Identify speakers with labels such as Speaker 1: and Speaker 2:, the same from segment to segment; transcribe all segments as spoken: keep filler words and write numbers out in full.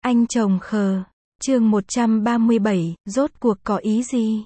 Speaker 1: Anh chồng khờ. Chương một trăm ba mươi bảy, rốt cuộc có ý gì?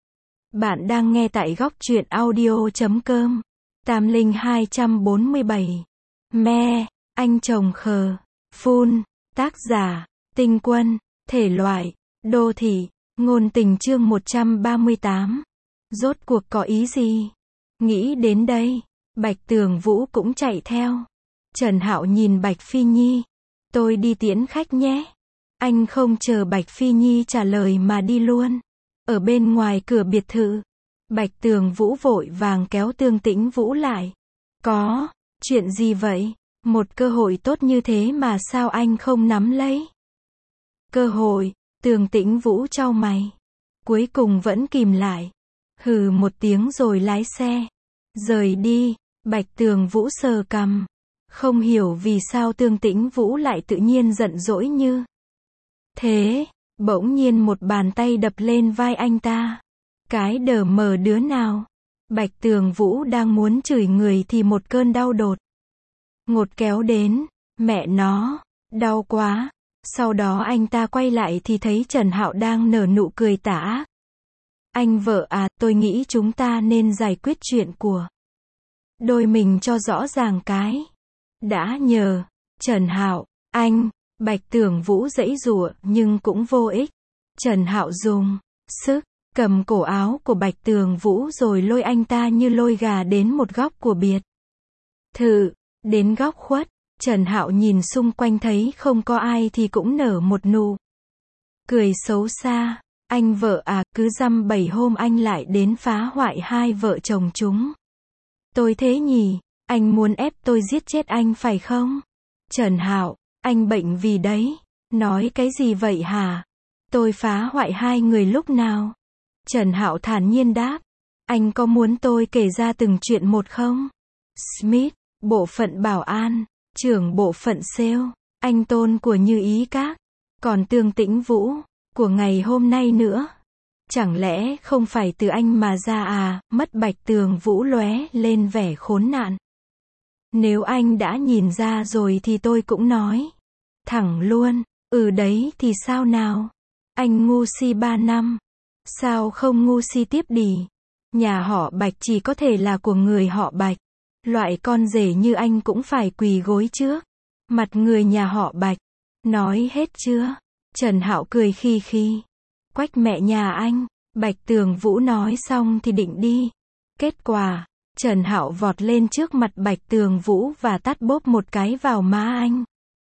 Speaker 1: Bạn đang nghe tại góc truyện audio chấm com. Tam Linh hai trăm bốn mươi bảy. Me, anh chồng khờ. Phun. Tác giả, Tinh Quân. Thể loại, đô thị. Ngôn tình chương một trăm ba mươi tám. Rốt cuộc có ý gì? Nghĩ đến đây, Bạch Tường Vũ cũng chạy theo. Trần Hạo nhìn Bạch Phi Nhi. Tôi đi tiễn khách nhé. Anh không chờ Bạch Phi Nhi trả lời mà đi luôn. Ở bên ngoài cửa biệt thự, Bạch Tường Vũ vội vàng kéo Tương Tĩnh Vũ lại. Có, chuyện gì vậy? Một cơ hội tốt như thế mà sao anh không nắm lấy? Cơ hội, Tương Tĩnh Vũ chau mày. Cuối cùng vẫn kìm lại. Hừ một tiếng rồi lái xe. Rời đi. Bạch Tường Vũ sờ cằm. Không hiểu vì sao Tương Tĩnh Vũ lại tự nhiên giận dỗi như thế. Bỗng nhiên một bàn tay đập lên vai anh ta. Cái đờ mờ đứa nào? Bạch Tường Vũ đang muốn chửi người thì một cơn đau đột ngột kéo đến. Mẹ nó, đau quá. Sau đó anh ta quay lại thì thấy Trần Hạo đang nở nụ cười tà ác. Anh vợ à, tôi nghĩ chúng ta nên giải quyết chuyện của đôi mình cho rõ ràng cái. Đã nhờ, Trần Hạo, anh, Bạch Tường Vũ giãy giụa nhưng cũng vô ích. Trần Hạo dùng sức cầm cổ áo của Bạch Tường Vũ rồi lôi anh ta như lôi gà đến một góc của biệt thự. Đến góc khuất, Trần Hạo nhìn xung quanh thấy không có ai thì cũng nở một nụ cười xấu xa. Anh vợ à, cứ dăm bảy hôm anh lại đến phá hoại hai vợ chồng chúng tôi thế nhỉ? Anh muốn ép tôi giết chết anh phải không? Trần Hạo, anh bệnh vì đấy. Nói cái gì vậy hả? Tôi phá hoại hai người lúc nào? Trần Hạo thản nhiên đáp. Anh có muốn tôi kể ra từng chuyện một không? Smith, bộ phận bảo an, trưởng bộ phận sale, anh Tôn của Như Ý Các, còn Tương Tĩnh Vũ, của ngày hôm nay nữa. Chẳng lẽ không phải từ anh mà ra à? Mất Bạch Tường Vũ lóe lên vẻ khốn nạn. Nếu anh đã nhìn ra rồi thì tôi cũng nói thẳng luôn. Ừ đấy thì sao nào? Anh ngu si ba năm. Sao không ngu si tiếp đi? Nhà họ Bạch chỉ có thể là của người họ Bạch. Loại con rể như anh cũng phải quỳ gối trước mặt người nhà họ Bạch. Nói hết chưa? Trần Hạo cười khi khi. Quách mẹ nhà anh. Bạch Tường Vũ nói xong thì định đi. Kết quả, Trần Hạo vọt lên trước mặt Bạch Tường Vũ và tát bốp một cái vào má anh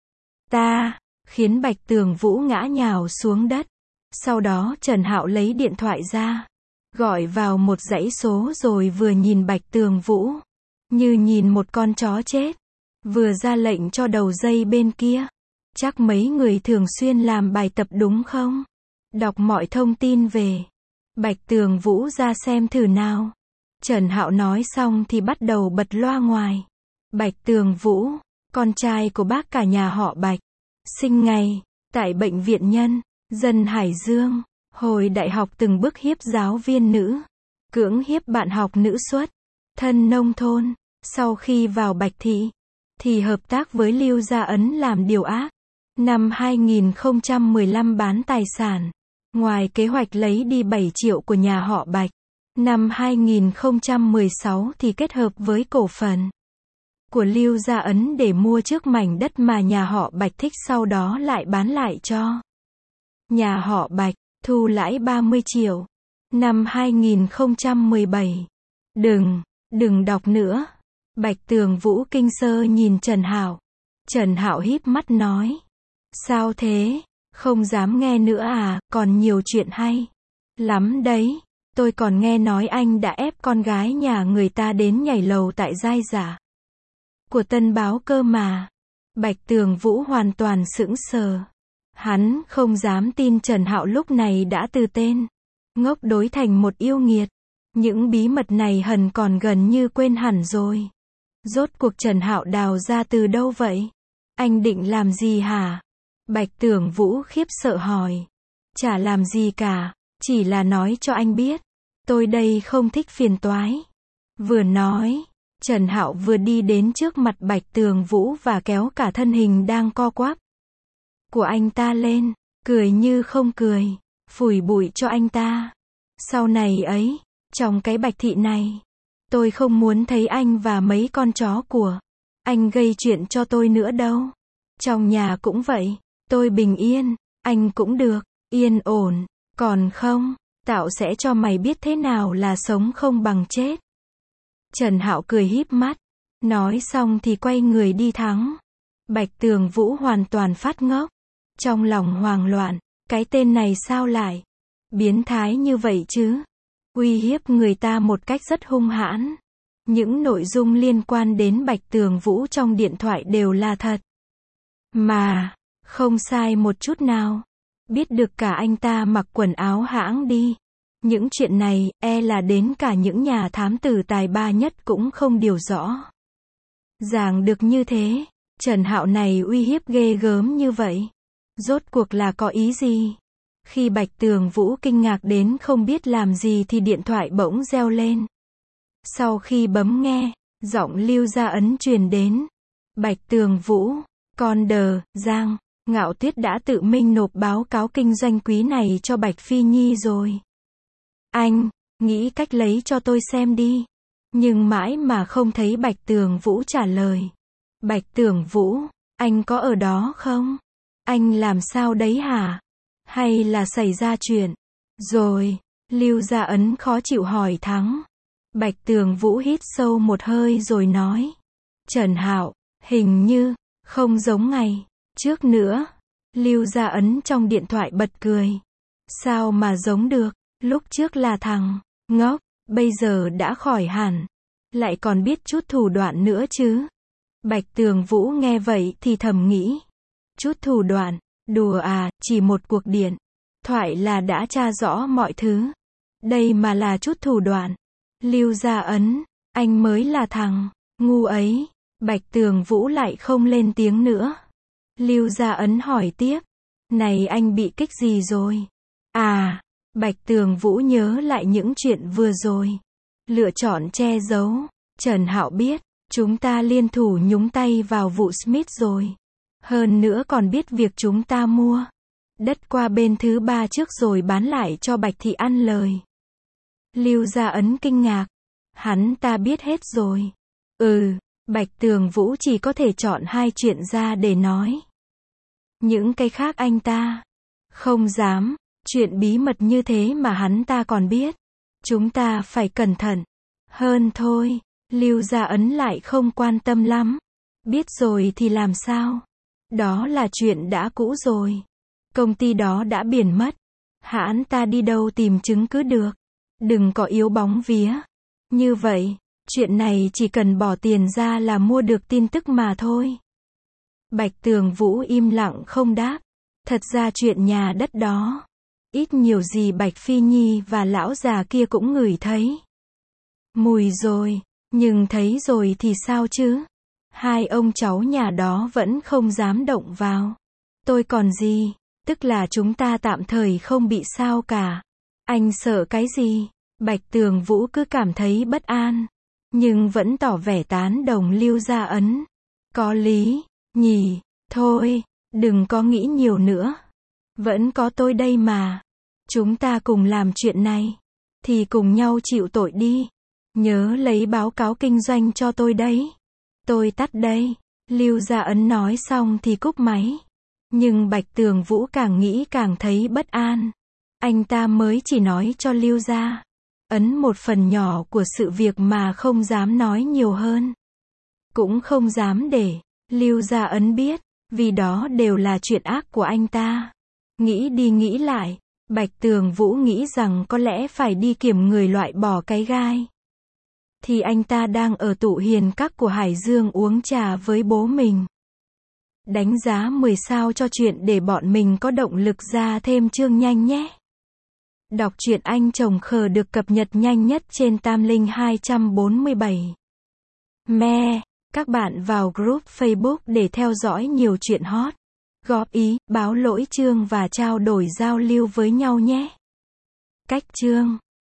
Speaker 1: ta, khiến Bạch Tường Vũ ngã nhào xuống đất. Sau đó Trần Hạo lấy điện thoại ra, gọi vào một dãy số rồi vừa nhìn Bạch Tường Vũ như nhìn một con chó chết, vừa ra lệnh cho đầu dây bên kia. Chắc mấy người thường xuyên làm bài tập đúng không? Đọc mọi thông tin về Bạch Tường Vũ ra xem thử nào. Trần Hạo nói xong thì bắt đầu bật loa ngoài. Bạch Tường Vũ, con trai của bác cả nhà họ Bạch, sinh ngày tại bệnh viện Nhân dân Hải Dương. Hồi đại học từng bức hiếp giáo viên nữ, cưỡng hiếp bạn học nữ xuất thân nông thôn. Sau khi vào Bạch Thị thì hợp tác với Lưu Gia Ấn làm điều ác. Năm hai nghìn không trăm mười lăm bán tài sản. Ngoài kế hoạch lấy đi bảy triệu của nhà họ Bạch. Năm hai nghìn không trăm mười sáu thì kết hợp với cổ phần của Lưu Gia Ấn để mua trước mảnh đất mà nhà họ Bạch thích, sau đó lại bán lại cho nhà họ Bạch, thu lãi ba mươi triệu. Năm hai nghìn không trăm mười bảy. Đừng, đừng đọc nữa. Bạch Tường Vũ kinh sơ nhìn Trần Hạo. Trần Hạo híp mắt nói. Sao thế? Không dám nghe nữa à? Còn nhiều chuyện hay lắm đấy. Tôi còn nghe nói anh đã ép con gái nhà người ta đến nhảy lầu tại giai giả của Tân Báo cơ mà. Bạch Tường Vũ hoàn toàn sững sờ. Hắn không dám tin Trần Hạo lúc này đã từ tên ngốc đối thành một yêu nghiệt. Những bí mật này hẳn còn gần như quên hẳn rồi. Rốt cuộc Trần Hạo đào ra từ đâu vậy? Anh định làm gì hả? Bạch Tường Vũ khiếp sợ hỏi. Chả làm gì cả, chỉ là nói cho anh biết. Tôi đây không thích phiền toái. Vừa nói, Trần Hạo vừa đi đến trước mặt Bạch Tường Vũ và kéo cả thân hình đang co quắp của anh ta lên, cười như không cười, phủi bụi cho anh ta. Sau này ấy, trong cái Bạch thị này, tôi không muốn thấy anh và mấy con chó của anh gây chuyện cho tôi nữa đâu. Trong nhà cũng vậy, tôi bình yên, anh cũng được, yên ổn, còn không, tạo sẽ cho mày biết thế nào là sống không bằng chết. Trần Hạo cười híp mắt, nói xong thì quay người đi thắng. Bạch Tường Vũ hoàn toàn phát ngốc, trong lòng hoang loạn, cái tên này sao lại biến thái như vậy chứ? Uy hiếp người ta một cách rất hung hãn. Những nội dung liên quan đến Bạch Tường Vũ trong điện thoại đều là thật. Mà, không sai một chút nào. Biết được cả anh ta mặc quần áo hãng đi. Những chuyện này, e là đến cả những nhà thám tử tài ba nhất cũng không điều rõ. Ràng được như thế, Trần Hạo này uy hiếp ghê gớm như vậy. Rốt cuộc là có ý gì? Khi Bạch Tường Vũ kinh ngạc đến không biết làm gì thì điện thoại bỗng reo lên. Sau khi bấm nghe, giọng Lưu Gia Ấn truyền đến. Bạch Tường Vũ, con đờ, Giang, Ngạo Tuyết đã tự mình nộp báo cáo kinh doanh quý này cho Bạch Phi Nhi rồi. Anh, nghĩ cách lấy cho tôi xem đi. Nhưng mãi mà không thấy Bạch Tường Vũ trả lời. Bạch Tường Vũ, anh có ở đó không? Anh làm sao đấy hả? Hay là xảy ra chuyện? Rồi, Lưu Gia Ấn khó chịu hỏi thắng. Bạch Tường Vũ hít sâu một hơi rồi nói. Trần Hạo, hình như, không giống ngày trước nữa. Lưu Gia Ấn trong điện thoại bật cười. Sao mà giống được? Lúc trước là thằng ngốc, bây giờ đã khỏi hẳn. Lại còn biết chút thủ đoạn nữa chứ. Bạch Tường Vũ nghe vậy thì thầm nghĩ. Chút thủ đoạn, đùa à, chỉ một cuộc điện thoại là đã tra rõ mọi thứ. Đây mà là chút thủ đoạn. Lưu Gia Ấn, anh mới là thằng ngu ấy. Bạch Tường Vũ lại không lên tiếng nữa. Lưu Gia Ấn hỏi tiếp. Này anh bị kích gì rồi? À, Bạch Tường Vũ nhớ lại những chuyện vừa rồi. Lựa chọn che giấu. Trần Hạo biết, chúng ta liên thủ nhúng tay vào vụ Smith rồi. Hơn nữa còn biết việc chúng ta mua đất qua bên thứ ba trước rồi bán lại cho Bạch Thị ăn lời. Lưu Gia Ấn kinh ngạc. Hắn ta biết hết rồi. Ừ, Bạch Tường Vũ chỉ có thể chọn hai chuyện ra để nói. Những cái khác anh ta không dám. Chuyện bí mật như thế mà hắn ta còn biết. Chúng ta phải cẩn thận hơn thôi. Lưu Gia Ấn lại không quan tâm lắm. Biết rồi thì làm sao? Đó là chuyện đã cũ rồi. Công ty đó đã biển mất. Hắn ta đi đâu tìm chứng cứ được. Đừng có yếu bóng vía. Như vậy, chuyện này chỉ cần bỏ tiền ra là mua được tin tức mà thôi. Bạch Tường Vũ im lặng không đáp. Thật ra chuyện nhà đất đó, ít nhiều gì Bạch Phi Nhi và lão già kia cũng ngửi thấy mùi rồi. Nhưng thấy rồi thì sao chứ? Hai ông cháu nhà đó vẫn không dám động vào. Tôi còn gì? Tức là chúng ta tạm thời không bị sao cả. Anh sợ cái gì? Bạch Tường Vũ cứ cảm thấy bất an. Nhưng vẫn tỏ vẻ tán đồng Lưu Gia Ấn. Có lý, nhỉ? Thôi, đừng có nghĩ nhiều nữa. Vẫn có tôi đây mà. Chúng ta cùng làm chuyện này. Thì cùng nhau chịu tội đi. Nhớ lấy báo cáo kinh doanh cho tôi đấy. Tôi tắt đây. Lưu Gia Ấn nói xong thì cúp máy. Nhưng Bạch Tường Vũ càng nghĩ càng thấy bất an. Anh ta mới chỉ nói cho Lưu Gia Ấn một phần nhỏ của sự việc mà không dám nói nhiều hơn. Cũng không dám để Lưu Gia Ấn biết, vì đó đều là chuyện ác của anh ta. Nghĩ đi nghĩ lại, Bạch Tường Vũ nghĩ rằng có lẽ phải đi kiểm người loại bỏ cái gai. Thì anh ta đang ở tụ hiền các của Hải Dương uống trà với bố mình. Đánh giá mười sao cho chuyện để bọn mình có động lực ra thêm chương nhanh nhé. Đọc truyện Anh Chồng Khờ được cập nhật nhanh nhất trên Tam Linh hai bốn bảy. Me, các bạn vào group Facebook để theo dõi nhiều chuyện hot, góp ý, báo lỗi chương và trao đổi giao lưu với nhau nhé. Cách chương